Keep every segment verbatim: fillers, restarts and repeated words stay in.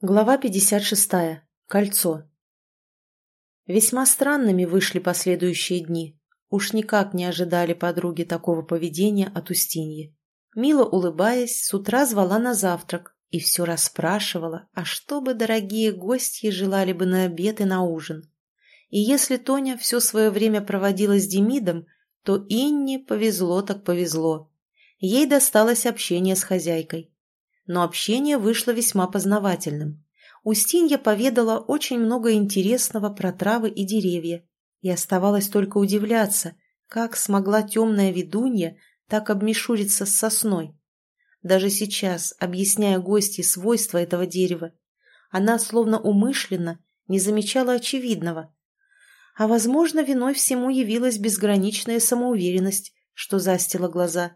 Глава пятьдесят шестая. Кольцо. Весьма странными вышли последующие дни. Уж никак не ожидали подруги такого поведения от Устиньи. Мило улыбаясь, с утра звала на завтрак и все расспрашивала, а что бы дорогие гостьи желали бы на обед и на ужин. И если Тоня все свое время проводила с Демидом, то Инне повезло так повезло. Ей досталось общение с хозяйкой. Но общение вышло весьма познавательным. Устинья поведала очень много интересного про травы и деревья, и оставалось только удивляться, как смогла темная ведунья так обмешуриться с сосной. Даже сейчас, объясняя гостье свойства этого дерева, она словно умышленно не замечала очевидного. А, возможно, виной всему явилась безграничная самоуверенность, что застила глаза.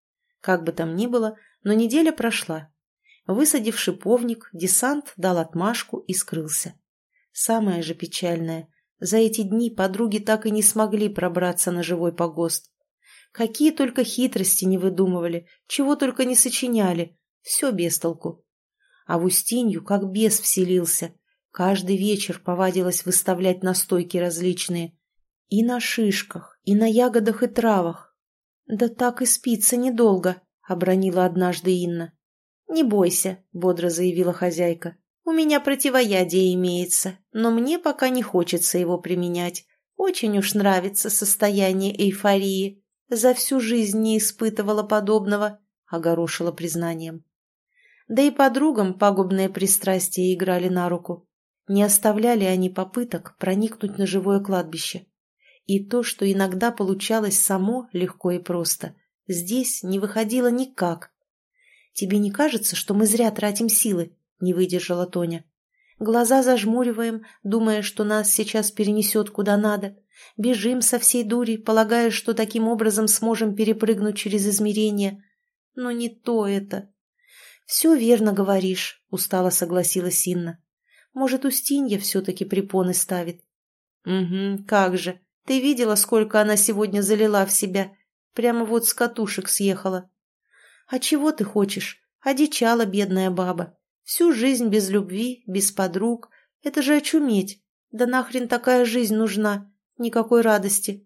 Как бы там ни было, но неделя прошла. Высадив шиповник, десант дал отмашку и скрылся. Самое же печальное, за эти дни подруги так и не смогли пробраться на живой погост. Какие только хитрости не выдумывали, чего только не сочиняли, все без толку. А в Устинью как бес вселился. Каждый вечер повадилась выставлять настойки различные. И на шишках, и на ягодах и травах. «Да так и спится недолго», — обронила однажды Инна. «Не бойся», — бодро заявила хозяйка. «У меня противоядие имеется, но мне пока не хочется его применять. Очень уж нравится состояние эйфории. За всю жизнь не испытывала подобного», — огорошила признанием. Да и подругам пагубные пристрастия играли на руку. Не оставляли они попыток проникнуть на живое кладбище. И то, что иногда получалось само легко и просто, здесь не выходило никак. «Тебе не кажется, что мы зря тратим силы?» — не выдержала Тоня. «Глаза зажмуриваем, думая, что нас сейчас перенесет куда надо. Бежим со всей дури, полагая, что таким образом сможем перепрыгнуть через измерения. Но не то это». «Все верно говоришь», — устало согласилась Инна. «Может, Устинья все-таки препоны ставит?» «Угу, как же. Ты видела, сколько она сегодня залила в себя? Прямо вот с катушек съехала». «А чего ты хочешь? Одичала бедная баба. Всю жизнь без любви, без подруг. Это же очуметь. Да нахрен такая жизнь нужна? Никакой радости».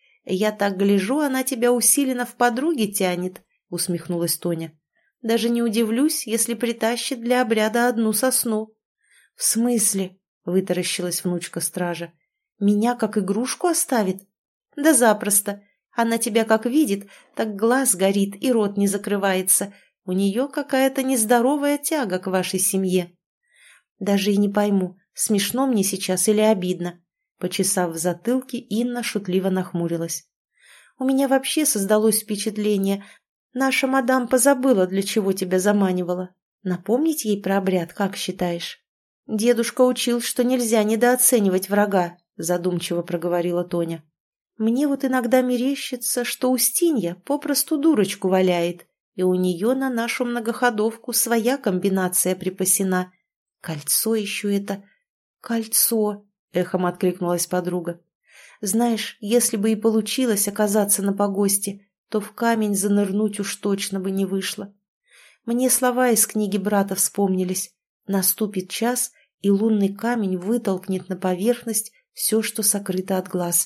«Я так гляжу, она тебя усиленно в подруги тянет», — усмехнулась Тоня. «Даже не удивлюсь, если притащит для обряда одну сосну». «В смысле?» — вытаращилась внучка стража. «Меня как игрушку оставит?» «Да запросто. Она тебя как видит, так глаз горит и рот не закрывается. У нее какая-то нездоровая тяга к вашей семье». «Даже и не пойму, смешно мне сейчас или обидно». Почесав в затылке, Инна шутливо нахмурилась. «У меня вообще создалось впечатление. Наша мадам позабыла, для чего тебя заманивала. Напомнить ей про обряд, как считаешь?» «Дедушка учил, что нельзя недооценивать врага», задумчиво проговорила Тоня. «Мне вот иногда мерещится, что Устинья попросту дурочку валяет, и у нее на нашу многоходовку своя комбинация припасена. Кольцо еще это... Кольцо!» — эхом откликнулась подруга. «Знаешь, если бы и получилось оказаться на погосте, то в камень занырнуть уж точно бы не вышло. Мне слова из книги брата вспомнились. Наступит час, и лунный камень вытолкнет на поверхность все, что сокрыто от глаз».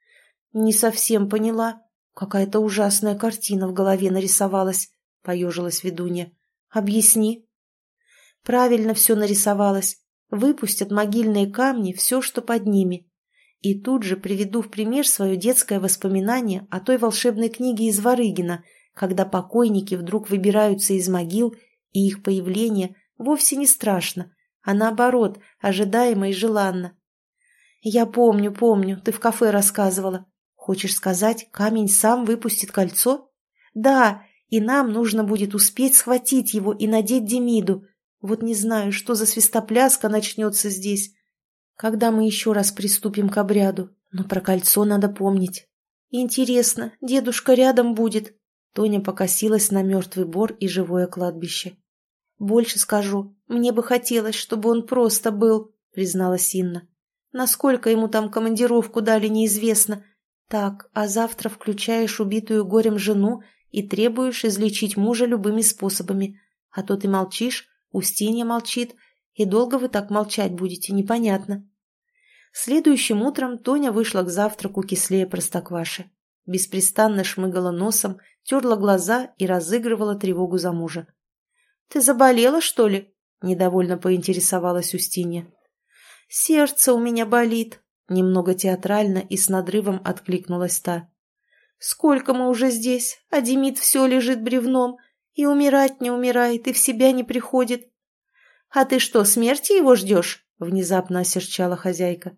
«Не совсем поняла. Какая-то ужасная картина в голове нарисовалась», — поежилась ведунья. «Объясни». «Правильно все нарисовалось. Выпустят могильные камни, все, что под ними. И тут же приведу в пример свое детское воспоминание о той волшебной книге из Варыгина, когда покойники вдруг выбираются из могил, и их появление вовсе не страшно, а наоборот, ожидаемо и желанно». «Я помню, помню, ты в кафе рассказывала. Хочешь сказать, камень сам выпустит кольцо?» «Да, и нам нужно будет успеть схватить его и надеть Демиду. Вот не знаю, что за свистопляска начнется здесь, когда мы еще раз приступим к обряду, но про кольцо надо помнить. Интересно, дедушка рядом будет?» Тоня покосилась на мертвый бор и живое кладбище. «Больше скажу, мне бы хотелось, чтобы он просто был», призналась Инна. «Насколько ему там командировку дали, неизвестно. Так, а завтра включаешь убитую горем жену и требуешь излечить мужа любыми способами. А то ты молчишь, Устинья молчит, И долго вы так молчать будете, непонятно. Следующим утром Тоня вышла к завтраку кислее простокваши. Беспрестанно шмыгала носом, терла глаза и разыгрывала тревогу за мужа. «Ты заболела, что ли?» – недовольно поинтересовалась Устинья. «Сердце у меня болит», – немного театрально и с надрывом откликнулась та. «Сколько мы уже здесь, а Демид все лежит бревном, и умирать не умирает, и в себя не приходит». «А ты что, смерти его ждешь?» – внезапно осерчала хозяйка.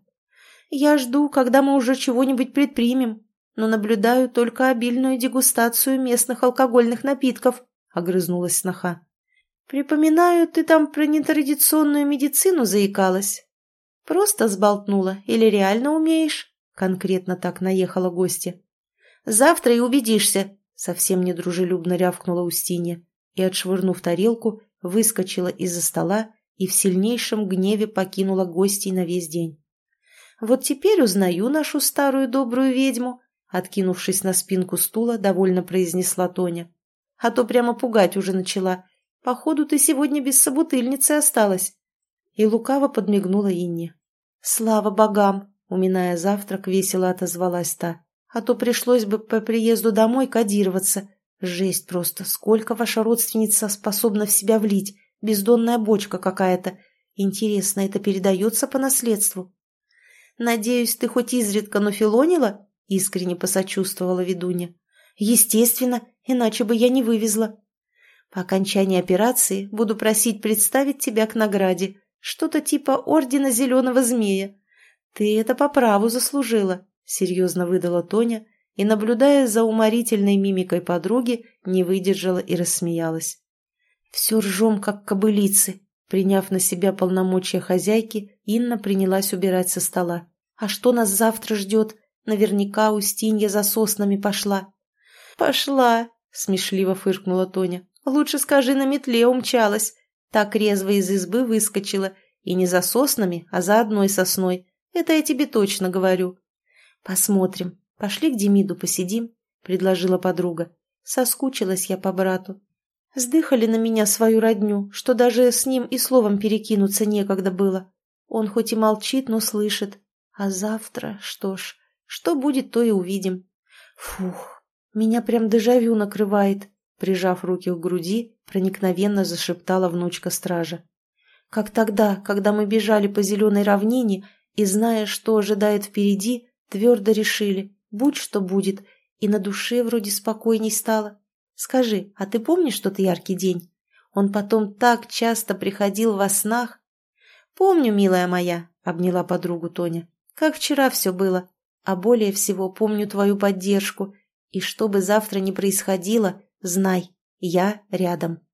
«Я жду, когда мы уже чего-нибудь предпримем, но наблюдаю только обильную дегустацию местных алкогольных напитков», – огрызнулась сноха. «Припоминаю, ты там про нетрадиционную медицину заикалась. Просто сболтнула или реально умеешь?» – конкретно так наехала гостья. «Завтра и убедишься», – совсем недружелюбно рявкнула Устинья и, отшвырнув тарелку, выскочила из-за стола и в сильнейшем гневе покинула гостей на весь день. «Вот теперь узнаю нашу старую добрую ведьму», – откинувшись на спинку стула, довольно произнесла Тоня. «А то прямо пугать уже начала. Походу, ты сегодня без собутыльницы осталась». И лукаво подмигнула Инне. «Слава богам!» – уминая завтрак, весело отозвалась та. «А то пришлось бы по приезду домой кодироваться. Жесть просто! Сколько ваша родственница способна в себя влить? Бездонная бочка какая-то. Интересно, это передается по наследству?» «Надеюсь, ты хоть изредка нафилонила?» – искренне посочувствовала ведунья. «Естественно, иначе бы я не вывезла. По окончании операции буду просить представить тебя к награде. Что-то типа ордена зеленого змея. Ты это по праву заслужила», – серьезно выдала Тоня и, наблюдая за уморительной мимикой подруги, не выдержала и рассмеялась. «Все ржем, как кобылицы». Приняв на себя полномочия хозяйки, Инна принялась убирать со стола. «А что нас завтра ждет? Наверняка Устинья за соснами пошла». «Пошла», — смешливо фыркнула Тоня. «Лучше скажи, на метле умчалась. Так резво из избы выскочила. И не за соснами, а за одной сосной. Это я тебе точно говорю». «Посмотрим. Пошли к Демиду посидим», — предложила подруга. «Соскучилась я по брату. Сдыхали на меня свою родню, что даже с ним и словом перекинуться некогда было. Он хоть и молчит, но слышит. А завтра, что ж, что будет, то и увидим. Фух, меня прям дежавю накрывает», — прижав руки к груди, проникновенно зашептала внучка стража. «Как тогда, когда мы бежали по зеленой равнине и, зная, что ожидает впереди, твердо решили, будь что будет, и на душе вроде спокойней стало. Скажи, а ты помнишь тот яркий день? Он потом так часто приходил во снах». «Помню, милая моя», — обняла подругу Тоня. «Как вчера все было. А более всего помню твою поддержку. И что бы завтра ни происходило, знай, я рядом».